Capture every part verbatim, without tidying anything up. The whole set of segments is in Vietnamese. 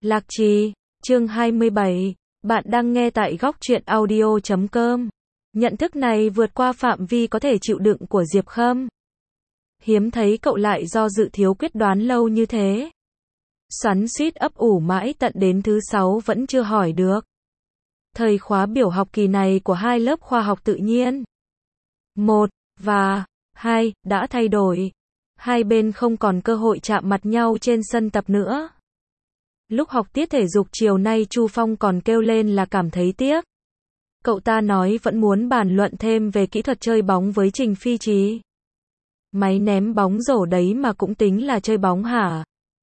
Lạc Trì, chương hai mươi bảy, bạn đang nghe tại góc truyện audio chấm com. Nhận thức này vượt qua phạm vi có thể chịu đựng của Diệp Khâm. Hiếm thấy cậu lại do dự thiếu quyết đoán lâu như thế. Xoắn xuýt ấp ủ mãi tận đến thứ sáu vẫn chưa hỏi được. Thời khóa biểu học kỳ này của hai lớp khoa học tự nhiên một và hai đã thay đổi. Hai bên không còn cơ hội chạm mặt nhau trên sân tập nữa. Lúc học tiết thể dục chiều nay Chu Phong còn kêu lên là cảm thấy tiếc. Cậu ta nói vẫn muốn bàn luận thêm về kỹ thuật chơi bóng với Trình Phi Trì. Máy ném bóng rổ đấy mà cũng tính là chơi bóng hả?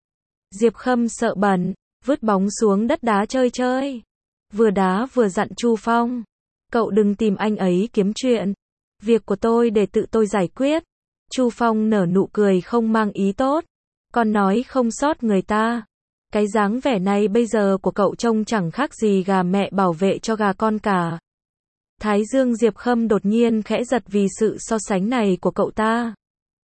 Diệp Khâm sợ bẩn, vứt bóng xuống đất đá chơi chơi. Vừa đá vừa dặn Chu Phong. Cậu đừng tìm anh ấy kiếm chuyện. Việc của tôi để tự tôi giải quyết. Chu Phong nở nụ cười không mang ý tốt. Còn nói không sót người ta. Cái dáng vẻ này bây giờ của cậu trông chẳng khác gì gà mẹ bảo vệ cho gà con cả. Thái dương Diệp Khâm đột nhiên khẽ giật vì sự so sánh này của cậu ta.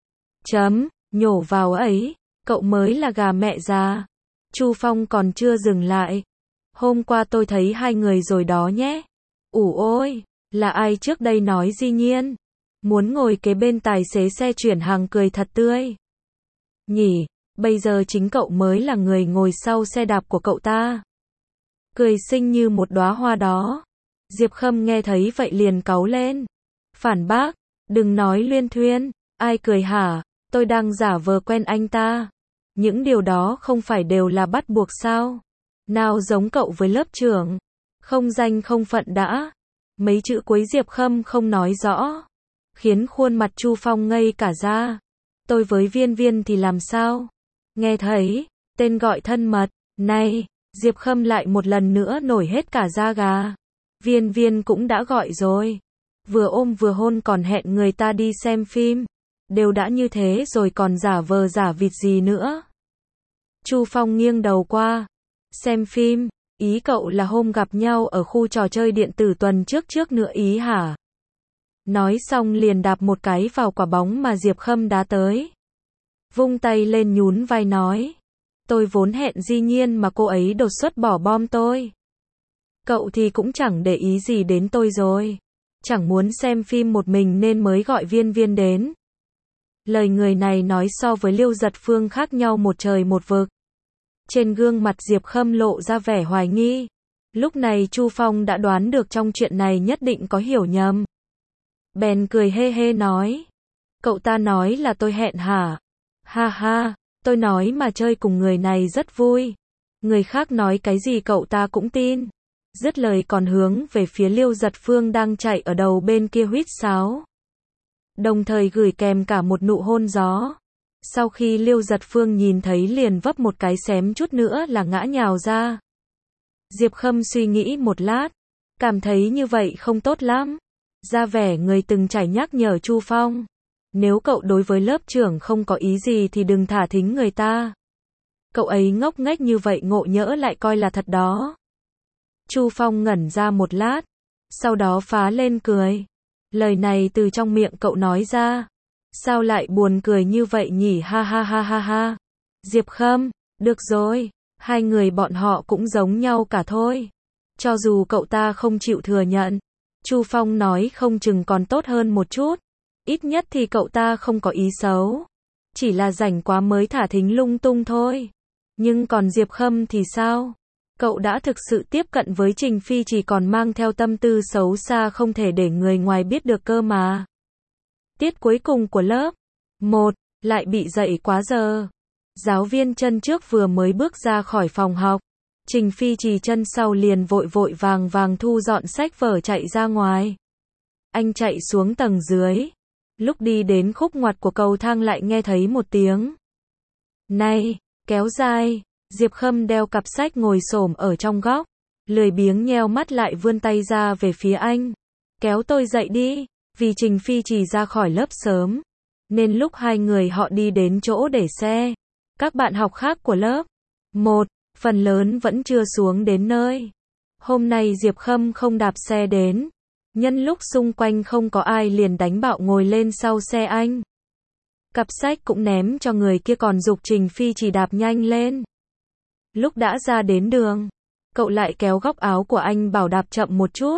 Chấm, nhổ vào ấy, cậu mới là gà mẹ già. Chu Phong còn chưa dừng lại. Hôm qua tôi thấy hai người rồi đó nhé. Ủ ôi, là ai trước đây nói Di Nhiên? Muốn ngồi kế bên tài xế xe chuyển hàng cười thật tươi. Nhỉ, bây giờ chính cậu mới là người ngồi sau xe đạp của cậu ta. Cười xinh như một đóa hoa đó. Diệp Khâm nghe thấy vậy liền cáu lên. Phản bác, đừng nói luyên thuyên, ai cười hả, tôi đang giả vờ quen anh ta. Những điều đó không phải đều là bắt buộc sao? Nào giống cậu với lớp trưởng. Không danh không phận đã. Mấy chữ cuối Diệp Khâm không nói rõ. Khiến khuôn mặt Chu Phong ngây cả ra. Tôi với Viên Viên thì làm sao? Nghe thấy, tên gọi thân mật, này, Diệp Khâm lại một lần nữa nổi hết cả da gà. Viên Viên cũng đã gọi rồi. Vừa ôm vừa hôn còn hẹn người ta đi xem phim. Đều đã như thế rồi còn giả vờ giả vịt gì nữa. Chu Phong nghiêng đầu qua. Xem phim, ý cậu là hôm gặp nhau ở khu trò chơi điện tử tuần trước trước nữa ý hả? Nói xong liền đạp một cái vào quả bóng mà Diệp Khâm đá tới. Vung tay lên nhún vai nói. Tôi vốn hẹn Di Nhiên mà cô ấy đột xuất bỏ bom tôi. Cậu thì cũng chẳng để ý gì đến tôi rồi. Chẳng muốn xem phim một mình nên mới gọi Viên Viên đến. Lời người này nói so với Liêu Giật Phương khác nhau một trời một vực. Trên gương mặt Diệp Khâm lộ ra vẻ hoài nghi. Lúc này Chu Phong đã đoán được trong chuyện này nhất định có hiểu nhầm. Bèn cười hê hê nói. Cậu ta nói là tôi hẹn hả? Ha ha, tôi nói mà chơi cùng người này rất vui. Người khác nói cái gì cậu ta cũng tin. Dứt lời còn hướng về phía Liêu Giật Phương đang chạy ở đầu bên kia huýt sáo. Đồng thời gửi kèm cả một nụ hôn gió. Sau khi Liêu Giật Phương nhìn thấy liền vấp một cái xém chút nữa là ngã nhào ra. Diệp Khâm suy nghĩ một lát. Cảm thấy như vậy không tốt lắm. Ra vẻ người từng trải nhắc nhở Chu Phong. Nếu cậu đối với lớp trưởng không có ý gì thì đừng thả thính người ta. Cậu ấy ngốc nghếch như vậy ngộ nhỡ lại coi là thật đó. Chu Phong ngẩn ra một lát. Sau đó phá lên cười. Lời này từ trong miệng cậu nói ra. Sao lại buồn cười như vậy nhỉ ha ha ha ha ha. Diệp Khâm, được rồi. Hai người bọn họ cũng giống nhau cả thôi. Cho dù cậu ta không chịu thừa nhận. Chu Phong nói không chừng còn tốt hơn một chút. Ít nhất thì cậu ta không có ý xấu. Chỉ là rảnh quá mới thả thính lung tung thôi. Nhưng còn Diệp Khâm thì sao? Cậu đã thực sự tiếp cận với Trình Phi chỉ còn mang theo tâm tư xấu xa không thể để người ngoài biết được cơ mà. Tiết cuối cùng của lớp một lại bị dậy quá giờ. Giáo viên chân trước vừa mới bước ra khỏi phòng học. Trình Phi Trì chân sau liền vội vội vàng vàng thu dọn sách vở chạy ra ngoài. Anh chạy xuống tầng dưới. Lúc đi đến khúc ngoặt của cầu thang lại nghe thấy một tiếng. Này, kéo dài. Diệp Khâm đeo cặp sách ngồi xổm ở trong góc. Lười biếng nheo mắt lại vươn tay ra về phía anh. Kéo tôi dậy đi. Vì Trình Phi Trì ra khỏi lớp sớm. Nên lúc hai người họ đi đến chỗ để xe. Các bạn học khác của lớp một. Phần lớn vẫn chưa xuống đến nơi. Hôm nay Diệp Khâm không đạp xe đến. Nhân lúc xung quanh không có ai liền đánh bạo ngồi lên sau xe anh. Cặp sách cũng ném cho người kia còn giục Trình Phi chỉ đạp nhanh lên. Lúc đã ra đến đường, cậu lại kéo góc áo của anh bảo đạp chậm một chút.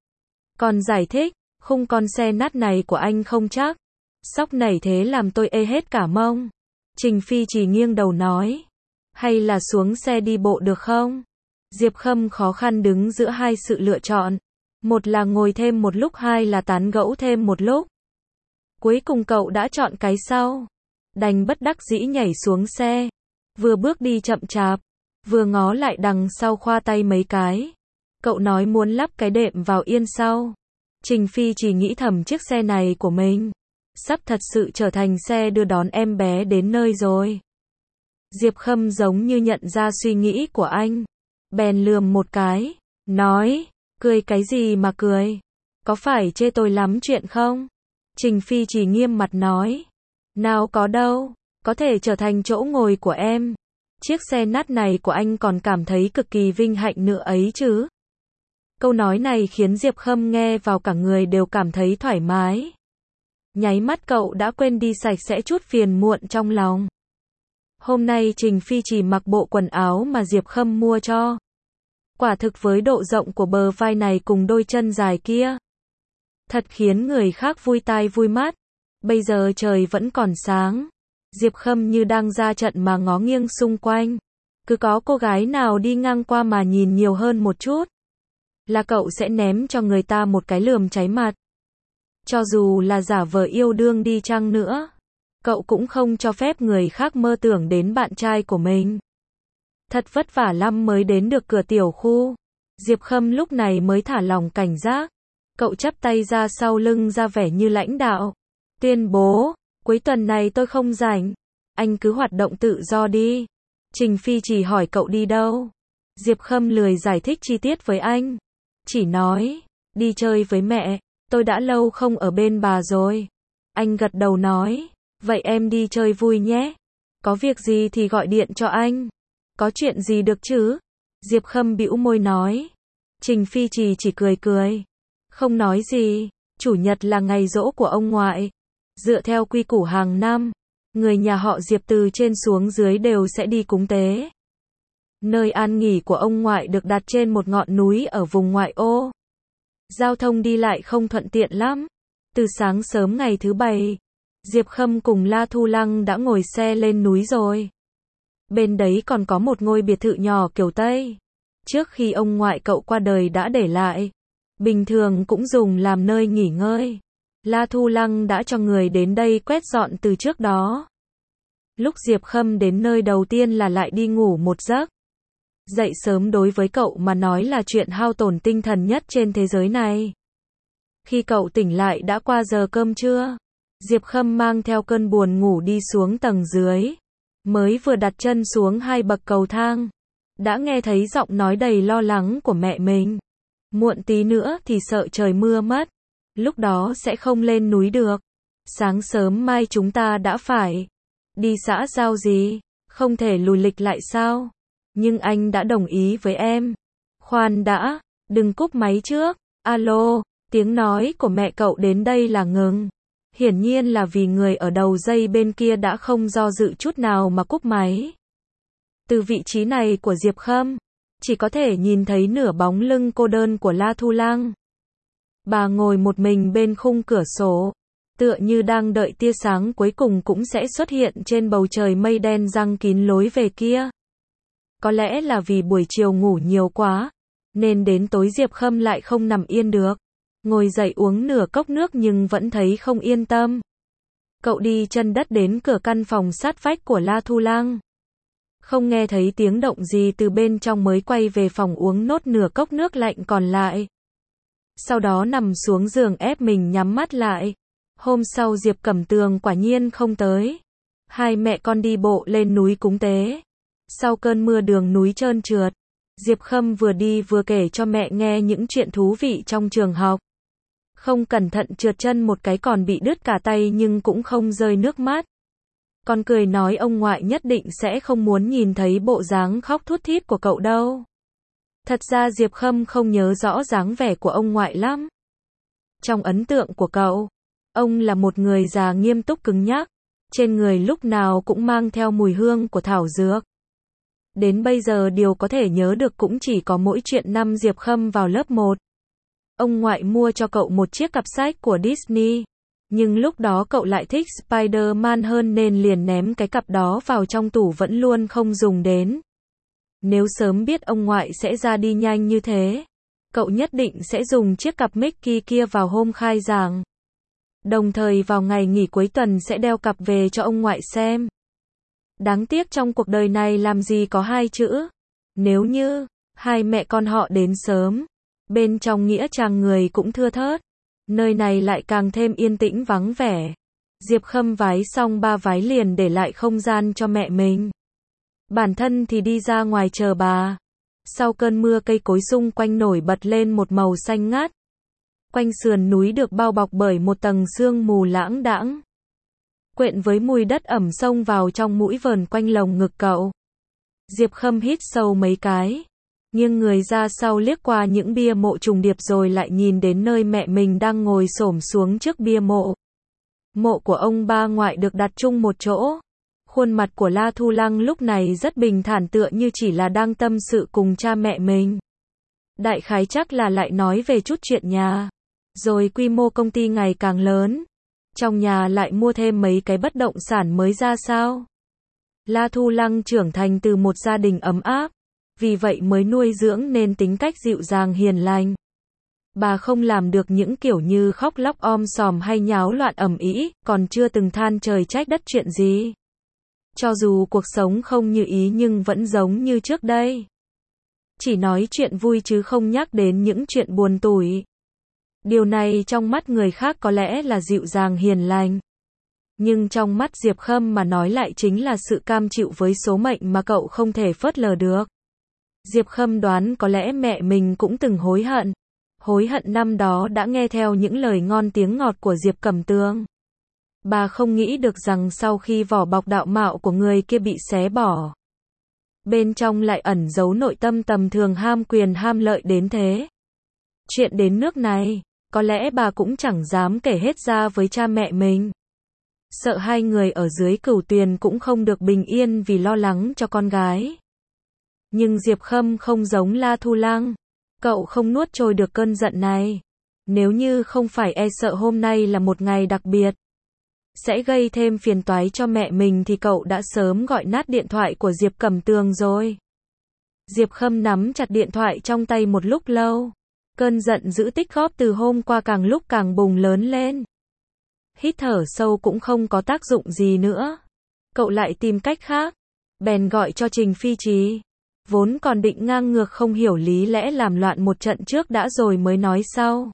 Còn giải thích, khung con xe nát này của anh không chắc. Sóc nảy thế làm tôi ê hết cả mông. Trình Phi chỉ nghiêng đầu nói. Hay là xuống xe đi bộ được không? Diệp Khâm khó khăn đứng giữa hai sự lựa chọn. Một là ngồi thêm một lúc, hai là tán gẫu thêm một lúc. Cuối cùng cậu đã chọn cái sau. Đành bất đắc dĩ nhảy xuống xe. Vừa bước đi chậm chạp, vừa ngó lại đằng sau khoa tay mấy cái. Cậu nói muốn lắp cái đệm vào yên sau. Trình Phi chỉ nghĩ thầm chiếc xe này của mình sắp thật sự trở thành xe đưa đón em bé đến nơi rồi. Diệp Khâm giống như nhận ra suy nghĩ của anh. Bèn lườm một cái. Nói, cười cái gì mà cười? Có phải chê tôi lắm chuyện không? Trình Phi chỉ nghiêm mặt nói. Nào có đâu, có thể trở thành chỗ ngồi của em. Chiếc xe nát này của anh còn cảm thấy cực kỳ vinh hạnh nữa ấy chứ. Câu nói này khiến Diệp Khâm nghe vào cả người đều cảm thấy thoải mái. Nháy mắt cậu đã quên đi sạch sẽ chút phiền muộn trong lòng. Hôm nay Trình Phi chỉ mặc bộ quần áo mà Diệp Khâm mua cho. Quả thực với độ rộng của bờ vai này cùng đôi chân dài kia, thật khiến người khác vui tai vui mắt. Bây giờ trời vẫn còn sáng. Diệp Khâm như đang ra trận mà ngó nghiêng xung quanh. Cứ có cô gái nào đi ngang qua mà nhìn nhiều hơn một chút, là cậu sẽ ném cho người ta một cái lườm cháy mặt. Cho dù là giả vờ yêu đương đi chăng nữa, cậu cũng không cho phép người khác mơ tưởng đến bạn trai của mình. Thật vất vả lắm mới đến được cửa tiểu khu. Diệp Khâm lúc này mới thả lòng cảnh giác. Cậu chắp tay ra sau lưng ra vẻ như lãnh đạo. Tuyên bố, cuối tuần này tôi không rảnh. Anh cứ hoạt động tự do đi. Trình Phi chỉ hỏi cậu đi đâu. Diệp Khâm lười giải thích chi tiết với anh. Chỉ nói, đi chơi với mẹ, tôi đã lâu không ở bên bà rồi. Anh gật đầu nói, vậy em đi chơi vui nhé. Có việc gì thì gọi điện cho anh. Có chuyện gì được chứ? Diệp Khâm bĩu môi nói. Trình Phi chỉ chỉ cười cười. Không nói gì, chủ nhật là ngày giỗ của ông ngoại. Dựa theo quy củ hàng năm, người nhà họ Diệp từ trên xuống dưới đều sẽ đi cúng tế. Nơi an nghỉ của ông ngoại được đặt trên một ngọn núi ở vùng ngoại ô. Giao thông đi lại không thuận tiện lắm. Từ sáng sớm ngày thứ bảy, Diệp Khâm cùng La Thu Lăng đã ngồi xe lên núi rồi. Bên đấy còn có một ngôi biệt thự nhỏ kiểu Tây. Trước khi ông ngoại cậu qua đời đã để lại. Bình thường cũng dùng làm nơi nghỉ ngơi. La Thu Lăng đã cho người đến đây quét dọn từ trước đó. Lúc Diệp Khâm đến nơi đầu tiên là lại đi ngủ một giấc. Dậy sớm đối với cậu mà nói là chuyện hao tổn tinh thần nhất trên thế giới này. Khi cậu tỉnh lại đã qua giờ cơm trưa. Diệp Khâm mang theo cơn buồn ngủ đi xuống tầng dưới. Mới vừa đặt chân xuống hai bậc cầu thang, đã nghe thấy giọng nói đầy lo lắng của mẹ mình. Muộn tí nữa thì sợ trời mưa mất. Lúc đó sẽ không lên núi được. Sáng sớm mai chúng ta đã phải đi xã giao gì, không thể lùi lịch lại sao? Nhưng anh đã đồng ý với em. Khoan đã, đừng cúp máy trước. Alo, tiếng nói của mẹ cậu đến đây là ngừng. Hiển nhiên là vì người ở đầu dây bên kia đã không do dự chút nào mà cúp máy. Từ vị trí này của Diệp Khâm, chỉ có thể nhìn thấy nửa bóng lưng cô đơn của La Thu Lăng. Bà ngồi một mình bên khung cửa sổ, tựa như đang đợi tia sáng cuối cùng cũng sẽ xuất hiện trên bầu trời mây đen giăng kín lối về kia. Có lẽ là vì buổi chiều ngủ nhiều quá, nên đến tối Diệp Khâm lại không nằm yên được. Ngồi dậy uống nửa cốc nước nhưng vẫn thấy không yên tâm. Cậu đi chân đất đến cửa căn phòng sát vách của La Thu Lăng. Không nghe thấy tiếng động gì từ bên trong mới quay về phòng uống nốt nửa cốc nước lạnh còn lại. Sau đó nằm xuống giường ép mình nhắm mắt lại. Hôm sau Diệp Cẩm Tường quả nhiên không tới. Hai mẹ con đi bộ lên núi cúng tế. Sau cơn mưa đường núi trơn trượt, Diệp Khâm vừa đi vừa kể cho mẹ nghe những chuyện thú vị trong trường học. Không cẩn thận trượt chân một cái còn bị đứt cả tay nhưng cũng không rơi nước mắt. Còn cười nói ông ngoại nhất định sẽ không muốn nhìn thấy bộ dáng khóc thút thít của cậu đâu. Thật ra Diệp Khâm không nhớ rõ dáng vẻ của ông ngoại lắm. Trong ấn tượng của cậu, ông là một người già nghiêm túc cứng nhắc, trên người lúc nào cũng mang theo mùi hương của thảo dược. Đến bây giờ điều có thể nhớ được cũng chỉ có mỗi chuyện năm Diệp Khâm vào lớp một. Ông ngoại mua cho cậu một chiếc cặp sách của Disney. Nhưng lúc đó cậu lại thích Spider-Man hơn nên liền ném cái cặp đó vào trong tủ vẫn luôn không dùng đến. Nếu sớm biết ông ngoại sẽ ra đi nhanh như thế, cậu nhất định sẽ dùng chiếc cặp Mickey kia vào hôm khai giảng. Đồng thời vào ngày nghỉ cuối tuần sẽ đeo cặp về cho ông ngoại xem. Đáng tiếc trong cuộc đời này làm gì có hai chữ. Nếu như hai mẹ con họ đến sớm, bên trong nghĩa trang người cũng thưa thớt. Nơi này lại càng thêm yên tĩnh vắng vẻ. Diệp Khâm vái xong ba vái liền để lại không gian cho mẹ mình. Bản thân thì đi ra ngoài chờ bà. Sau cơn mưa cây cối xung quanh nổi bật lên một màu xanh ngát. Quanh sườn núi được bao bọc bởi một tầng sương mù lãng đãng. Quyện với mùi đất ẩm xông vào trong mũi vờn quanh lồng ngực cậu. Diệp Khâm hít sâu mấy cái. Nghiêng người ra sau liếc qua những bia mộ trùng điệp rồi lại nhìn đến nơi mẹ mình đang ngồi xổm xuống trước bia mộ. Mộ của ông ba ngoại được đặt chung một chỗ. Khuôn mặt của La Thu Lăng lúc này rất bình thản tựa như chỉ là đang tâm sự cùng cha mẹ mình. Đại khái chắc là lại nói về chút chuyện nhà. Rồi quy mô công ty ngày càng lớn. Trong nhà lại mua thêm mấy cái bất động sản mới ra sao. La Thu Lăng trưởng thành từ một gia đình ấm áp. Vì vậy mới nuôi dưỡng nên tính cách dịu dàng hiền lành. Bà không làm được những kiểu như khóc lóc om sòm hay nháo loạn ầm ĩ, còn chưa từng than trời trách đất chuyện gì. Cho dù cuộc sống không như ý nhưng vẫn giống như trước đây. Chỉ nói chuyện vui chứ không nhắc đến những chuyện buồn tủi. Điều này trong mắt người khác có lẽ là dịu dàng hiền lành. Nhưng trong mắt Diệp Khâm mà nói lại chính là sự cam chịu với số mệnh mà cậu không thể phớt lờ được. Diệp Khâm đoán có lẽ mẹ mình cũng từng hối hận. Hối hận năm đó đã nghe theo những lời ngon tiếng ngọt của Diệp Cẩm Tường. Bà không nghĩ được rằng sau khi vỏ bọc đạo mạo của người kia bị xé bỏ, bên trong lại ẩn giấu nội tâm tầm thường ham quyền ham lợi đến thế. Chuyện đến nước này, có lẽ bà cũng chẳng dám kể hết ra với cha mẹ mình. Sợ hai người ở dưới Cửu Tuyền cũng không được bình yên vì lo lắng cho con gái. Nhưng Diệp Khâm không giống La Thu Lăng. Cậu không nuốt trôi được cơn giận này. Nếu như không phải e sợ hôm nay là một ngày đặc biệt, sẽ gây thêm phiền toái cho mẹ mình thì cậu đã sớm gọi nát điện thoại của Diệp Cẩm Tường rồi. Diệp Khâm nắm chặt điện thoại trong tay một lúc lâu. Cơn giận dữ tích góp từ hôm qua càng lúc càng bùng lớn lên. Hít thở sâu cũng không có tác dụng gì nữa. Cậu lại tìm cách khác. Bèn gọi cho Trình Phi Trì. Vốn còn định ngang ngược không hiểu lý lẽ làm loạn một trận trước đã rồi mới nói sau.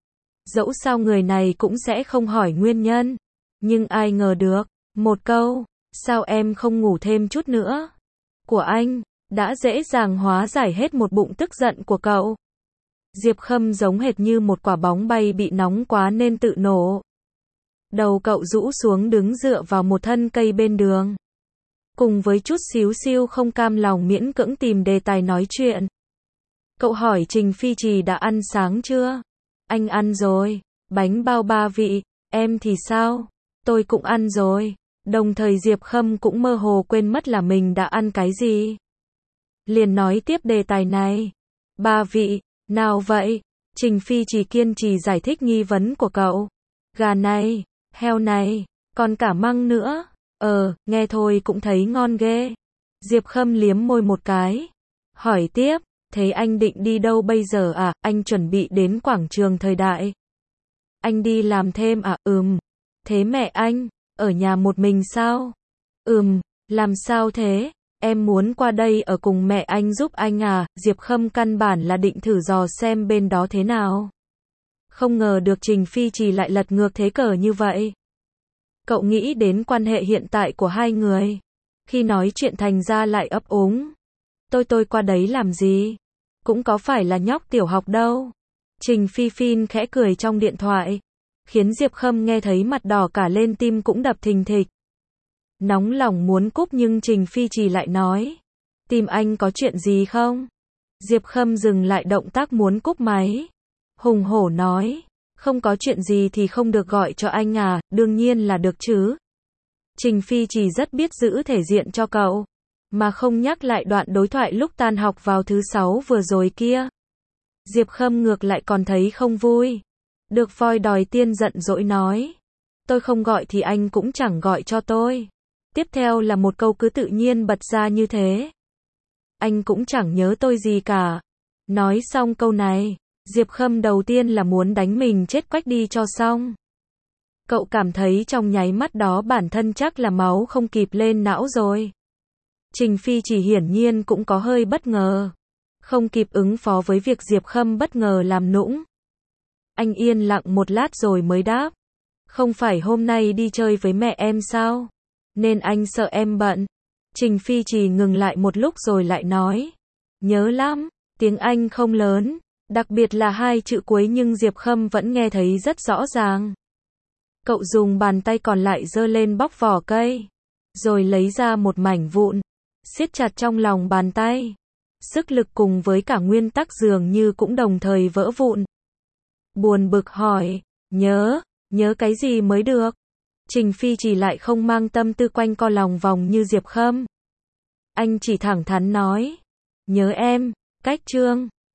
Dẫu sao người này cũng sẽ không hỏi nguyên nhân. Nhưng ai ngờ được, một câu, sao em không ngủ thêm chút nữa, của anh, đã dễ dàng hóa giải hết một bụng tức giận của cậu. Diệp Khâm giống hệt như một quả bóng bay bị nóng quá nên tự nổ. Đầu cậu rũ xuống đứng dựa vào một thân cây bên đường. Cùng với chút xíu xiu không cam lòng miễn cưỡng tìm đề tài nói chuyện. Cậu hỏi Trình Phi Trì đã ăn sáng chưa? Anh ăn rồi, bánh bao ba vị, em thì sao? Tôi cũng ăn rồi. Đồng thời Diệp Khâm cũng mơ hồ quên mất là mình đã ăn cái gì. Liền nói tiếp đề tài này. Ba vị, nào vậy? Trình Phi Trì kiên trì giải thích nghi vấn của cậu. Gà này, heo này, còn cả măng nữa. Ờ, nghe thôi cũng thấy ngon ghê. Diệp Khâm liếm môi một cái. Hỏi tiếp, thế anh định đi đâu bây giờ à? Anh chuẩn bị đến quảng trường Thời Đại. Anh đi làm thêm à? Ừm. Thế mẹ anh, ở nhà một mình sao? Ừm, làm sao thế? Em muốn qua đây ở cùng mẹ anh giúp anh à? Diệp Khâm căn bản là định thử dò xem bên đó thế nào. Không ngờ được Trình Phi Trì lại lật ngược thế cờ như vậy. Cậu nghĩ đến quan hệ hiện tại của hai người. Khi nói chuyện thành ra lại ấp úng. Tôi tôi qua đấy làm gì? Cũng có phải là nhóc tiểu học đâu. Trình Phi Phin khẽ cười trong điện thoại. Khiến Diệp Khâm nghe thấy mặt đỏ cả lên, tim cũng đập thình thịch. Nóng lòng muốn cúp nhưng Trình Phi Trì lại nói. Tìm anh có chuyện gì không? Diệp Khâm dừng lại động tác muốn cúp máy. Hùng hổ nói. Không có chuyện gì thì không được gọi cho anh à, đương nhiên là được chứ. Trình Phi Trì rất biết giữ thể diện cho cậu. mà không nhắc lại đoạn đối thoại lúc tan học vào thứ sáu vừa rồi kia. Diệp Khâm ngược lại còn thấy không vui. Được voi đòi tiên giận dỗi nói. Tôi không gọi thì anh cũng chẳng gọi cho tôi. Tiếp theo là một câu cứ tự nhiên bật ra như thế. Anh cũng chẳng nhớ tôi gì cả. Nói xong câu này, Diệp Khâm đầu tiên là muốn đánh mình chết quách đi cho xong. Cậu cảm thấy trong nháy mắt đó bản thân chắc là máu không kịp lên não rồi. Trình Phi chỉ hiển nhiên cũng có hơi bất ngờ. Không kịp ứng phó với việc Diệp Khâm bất ngờ làm nũng. Anh yên lặng một lát rồi mới đáp. Không phải hôm nay đi chơi với mẹ em sao? Nên anh sợ em bận. Trình Phi chỉ ngừng lại một lúc rồi lại nói. Nhớ lắm, tiếng Anh không lớn, đặc biệt là hai chữ cuối nhưng Diệp Khâm vẫn nghe thấy rất rõ ràng. Cậu dùng bàn tay còn lại giơ lên bóc vỏ cây, rồi lấy ra một mảnh vụn, siết chặt trong lòng bàn tay. Sức lực cùng với cả nguyên tắc dường như cũng đồng thời vỡ vụn. Buồn bực hỏi, nhớ, nhớ cái gì mới được? Trình Phi chỉ lại không mang tâm tư quanh co lòng vòng như Diệp Khâm. Anh chỉ thẳng thắn nói, nhớ em, cách chương.